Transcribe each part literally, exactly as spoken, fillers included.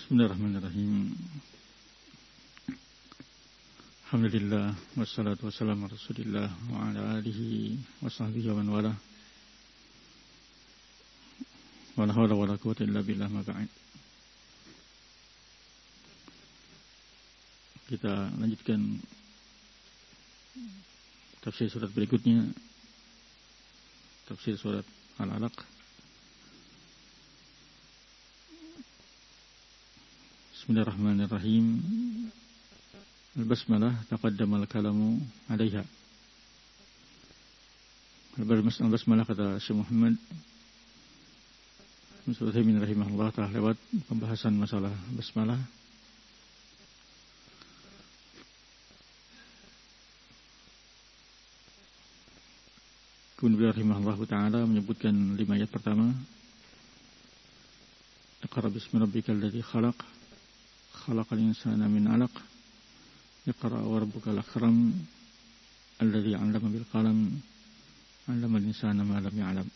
Bismillahirrahmanirrahim. Alhamdulillah wassalatu wassalamu ala Rasulillah wa ala alihi wa sahbihi wa man wala. Wa la hawla wa la quwwata illa billah ma ba'd. Kita lanjutkan tafsir surat berikutnya, tafsir surat Al-Alaq. Bismillahirrahmanirrahim. Al-basmalah taqaddama al-kalamu 'alaiha. Al-basmalah kata Syekh Muhammad bin Utsaimin rahimahullah telah lewat pembahasan masalah basmalah. Kemudian rahimahullah ta'ala menyebutkan lima ayat pertama. Iqra bismi rabbikal ladzi khalaq khalaqal insana min 'alaq. Iqra wa rabbukal akram alladzi 'allama bil qalam 'allamal insana ma lam ya'lam.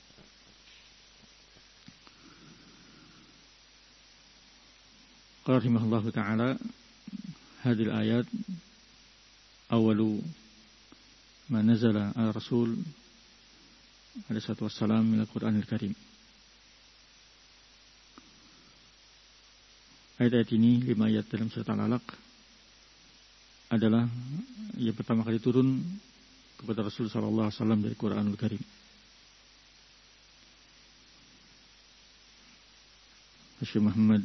Qala rahimahullah ta'ala hadhihi al-ayat awwalu ma nazala ala rasul alaihi salatu wassalam min al-Qur'anil Karim. Ayat-ayat ini, lima ayat dalam surat Al-Alaq, adalah yang pertama kali turun kepada Rasul sallallahu alaihi wasallam dari Qur'anul Karim. Syekh Muhammad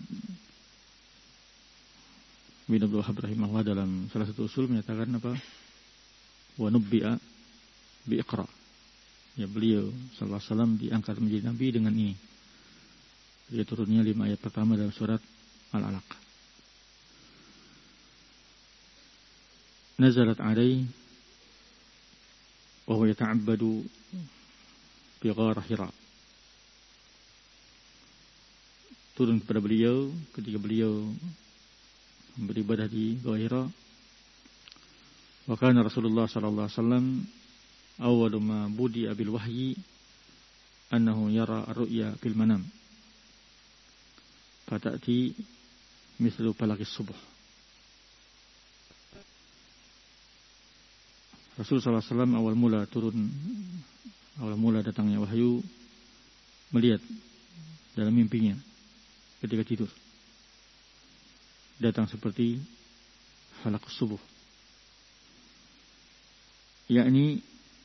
bin Abdul Wahhab rahimahullah dalam salah satu usul menyatakan apa? Wa nubbi'a bi Iqra. Ya, beliau sallallahu alaihi wasallam diangkat menjadi nabi dengan ini. Dia turunnya lima ayat pertama dalam surat Al-Alaq. Nazalat alaihi wa huwa yata'abbadu bi ghar Hira. Turun kepada beliau ketika beliau beribadah di Gua Hira. Wa kana Rasulullah sallallahu alaihi wasallam awwalu ma budi'a bil wahyi annahu yara ar-ru'ya fil manam. Fata'ti mislu falaqis subuh. Rasul sallallahu alaihi wasallam awal mula turun, awal mula datangnya wahyu, melihat dalam mimpinya ketika tidur, datang seperti falaqus subuh, yakni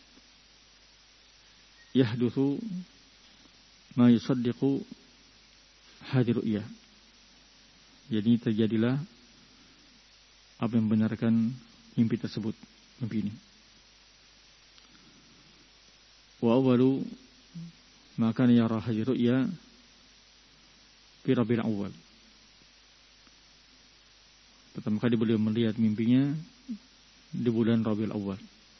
yahduthu ma yusaddiqu hadhihi ru'ya. Jadi terjadilah apa yang membenarkan mimpi tersebut, mimpi ini. Wa awwalu ma kana yara hadhihi ru'ya fi Rabiul Awwal. Pertama kali beliau melihat mimpinya di bulan Rabiul Awwal.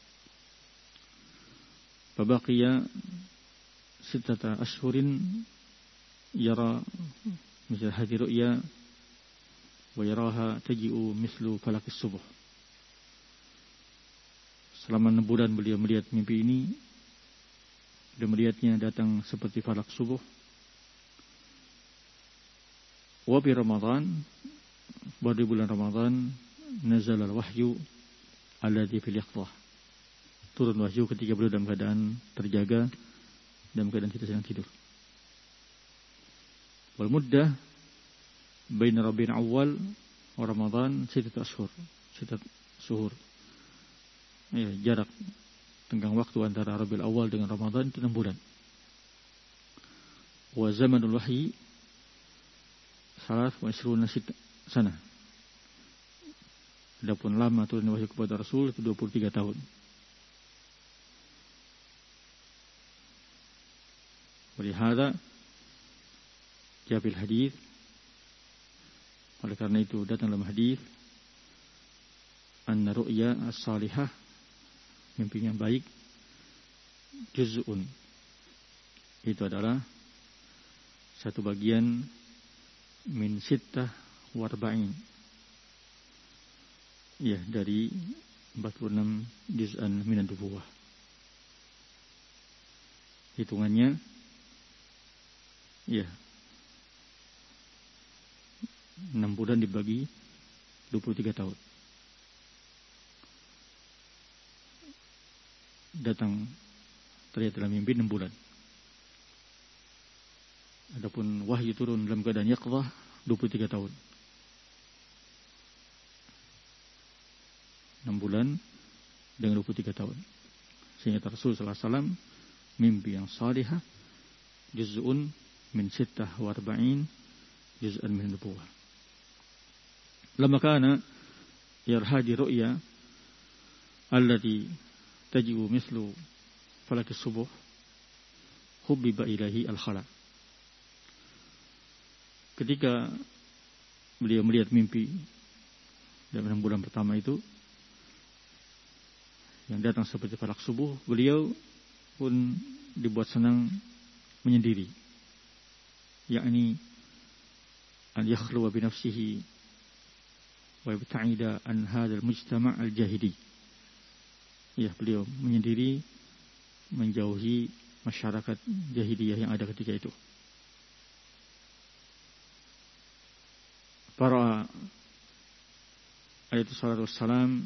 Fabaqiya sittata ashhurin yara misal hadhihi ru'ya wa yaraha taji'u mislu falaqis subuh. Selama enam bulan beliau melihat mimpi ini dan melihatnya datang seperti falak subuh. Wa bi Ramadan, pada bulan Ramadan, nazala al-wahyu alladhi fil yaqظah. Turun wahyu ketika beliau dalam keadaan terjaga, dalam keadaan tidak sedang tidur. Wal muddah baina Rabiul Awwal wa Ramadan sittatu ashhur, sittat suhur. Ya, jarak tenggang waktu antara Rabiul Awwal dengan Ramadan itu enam bulan. Wa zamanul wahyi salas wa ishruna sana. Adapun lama turun wahyu kepada Rasul itu dua puluh tiga tahun. Walihada jabil hadis, oleh karena itu datang dalam hadis, anna ru'ya as-salihah, mimpi yang baik, juz'un, itu adalah satu bagian min sittah warba'in, ya, dari empat puluh enam juz'an minan nubuwah. Hitungannya, ya, enam bulan dibagi dua puluh tiga tahun. Datang terlihat dalam mimpi enam bulan. Adapun wahyu turun dalam keadaan yaqzah dua puluh tiga tahun. enam bulan dengan dua puluh tiga tahun. Sehingga Rasul sallallahu alaihi wasallam mimpi yang salihah juz'un min sittah wa arba'in juz'an min nubuwah. Lama kana yarhadi ru'ya allati taji'u mislu falaki subuh hubbiba ilahi al-khala. Ketika beliau melihat mimpi dalam enam bulan pertama itu yang datang seperti falak subuh, beliau pun dibuat senang menyendiri, yakni an yakhluwa bi nafsihi wa yabta'ida an hadzal mujtama' al-jahili. Ya, beliau menyendiri, menjauhi masyarakat jahiliyah yang ada ketika itu. Para alaihi salatu wassalam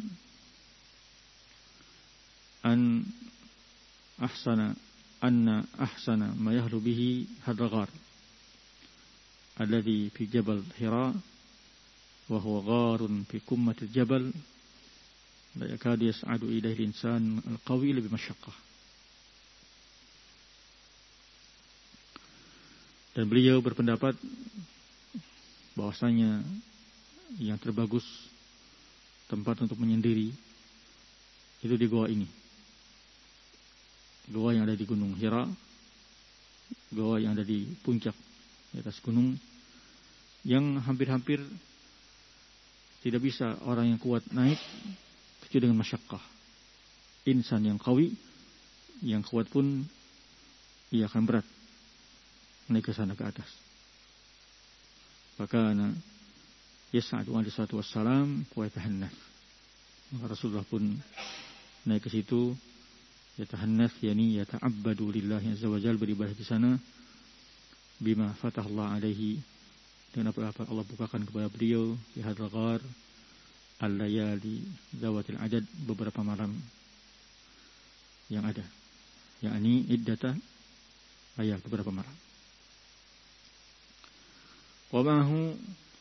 an ahsana anna ahsana ma yahlu bihi hadzal ghar alladhi fi jabal Hira wa huwa gharun fi qummatil jabal la yakadu yas'adu ilayhi al-insan al-qawi bi masyaqqah. Dan beliau berpendapat bahwasanya yang terbagus tempat untuk menyendiri itu di goa ini. Goa yang ada di Gunung Hira, goa yang ada di puncak di atas gunung, yang hampir-hampir tidak bisa orang yang kuat naik kecuali dengan masyaqqah. Insan yang qawi, yang kuat pun ia akan berat naik ke sana ke atas. Fakana yas'adu alaihi salatu wassalam wa yatahannas. Maka Rasulullah pun naik ke situ, yatahannas, yani yata'abbadu lillahi azza wa jalla, beribadah di sana, bima fatahallah alaihi, dengan apa-apa Allah bukakan kepada beliau di hadzal ghar al-layali zawatil adad, beberapa malam yang ada, yakni iddata ayat, beberapa malam. Wa ma'ahu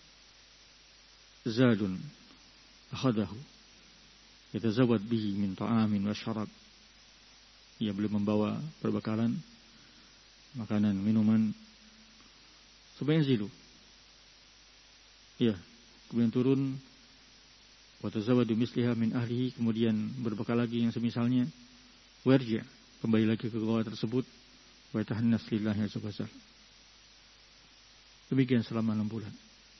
zadun akhadahu yatazawwad bihi min ta'amin wa syarab. Ia belum membawa perbekalan makanan, minuman sebanyak zilu. Ya, kemudian turun wa tazawwadu misliha min ahlihi, kemudian berbekal lagi yang semisalnya, warja, kembali lagi ke goa tersebut, wa tahannas lillahi azza wa jalla. Demikian selama enam bulan.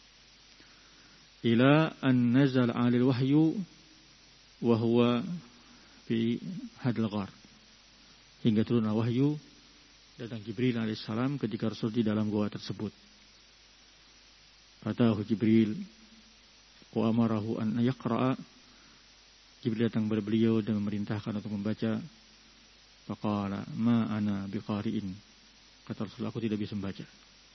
Ila an nazal 'alal wahyu wa huwa fi hadal ghar. Hingga turunlah wahyu, datang Jibril alaihissalam ketika Rasul di dalam goa tersebut. Atahu Jibril wa amarahu an yaqra'a. Jibril datang kepada beliau dan memerintahkan untuk membaca. Faqala ma ana biqari'in. Kata Rasul, aku tidak bisa membaca.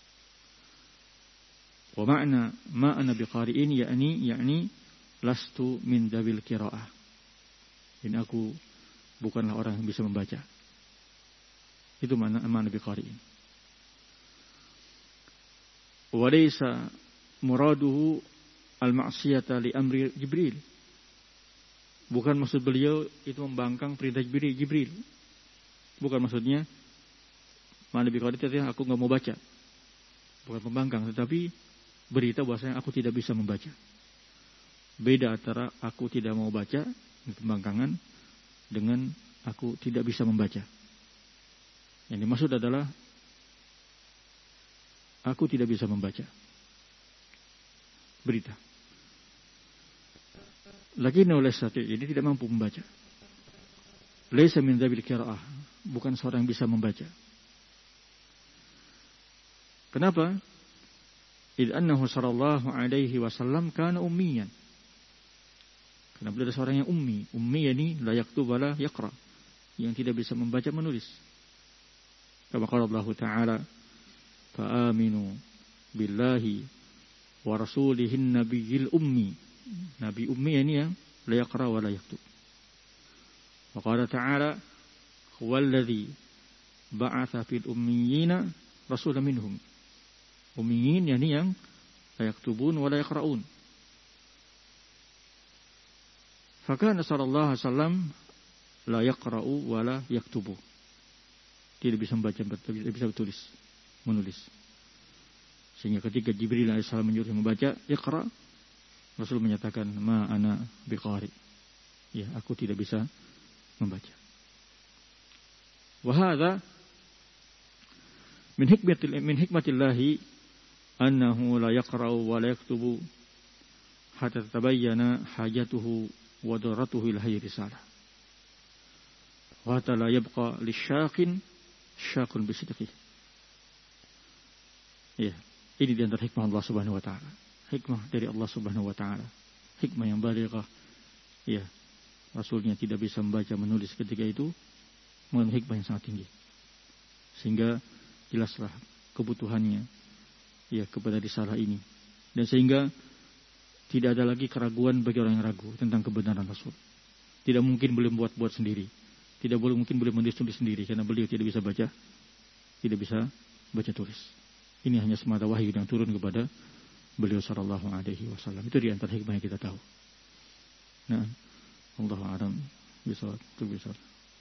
Wa ma'na ma ana biqari'in, yakni yakni lastu min dabil qira'ah. Dan aku bukanlah orang yang bisa membaca. Itu makna makna biqari'in. Wa laysa muraduhu al-ma'siyata li amri Jibril. Bukan maksud beliau itu membangkang perintah Jibril. Jibril. Bukan maksudnya makna biqari'in artinya aku enggak mau baca. Bukan pembangkang, tetapi berita bahwasanya aku tidak bisa membaca. Beda antara aku tidak mau baca, pembangkangan, dengan aku tidak bisa membaca. Yang dimaksud adalah aku tidak bisa membaca berita. Lakinna oleh satu ini tidak mampu membaca. Laisa min dzabil qiraah, bukan seorang yang bisa membaca. Kenapa? Idz annahu sallallahu alaihi wasallam kana ummiyan. Karena beliau adalah seorang yang ummi. Ummi yani la yaktub wala yaqra, yang tidak bisa membaca menulis. Kama qala Allah Ta'ala, fa aminu billahi wa rasulihin nabiyil ummi. Nabi ummi ini yang la yaqra wa la yaktub. Wa qala ta'ala huwallazi ba'atha fil ummiyina rasulan minhum. Ummiyin yani yang la yaktubun wa la yaqra'un. Fakana sallallahu alaihi wasallam la yaqra'u wa la yaktubu. Tidak bisa membaca, tidak bisa tulis, menulis. Sehingga ketika Jibril alaihissalam menyuruh membaca, iqra, Rasul menyatakan, ma ana biqari. Ya, aku tidak bisa membaca. Wa hadza min hikmatil min hikmatillahi annahu la yaqra'u wa la yaktubu hatta tabayyana hajatuhu wa daratuhu ila hayyi risalah. Wa hatta la yabqa lisyaqin syaqun bisidqihi. Ya, ini di antara hikmah Allah Subhanahu wa taala. Hikmah dari Allah Subhanahu wa taala. Hikmah yang balighah. Ya, Rasulnya tidak bisa membaca menulis ketika itu, mengandung hikmah yang sangat tinggi. Sehingga jelaslah kebutuhannya ya kepada risalah ini. Dan sehingga tidak ada lagi keraguan bagi orang yang ragu tentang kebenaran Rasul. Tidak mungkin beliau buat-buat sendiri. Tidak boleh mungkin beliau menulis-tulis sendiri karena beliau tidak bisa baca, tidak bisa baca tulis. Ini hanya semata wahyu yang turun kepada beliau sallallahu alaihi wasallam. Itu di antara hikmah yang kita tahu. Nah, Allahu a'lam bishawab.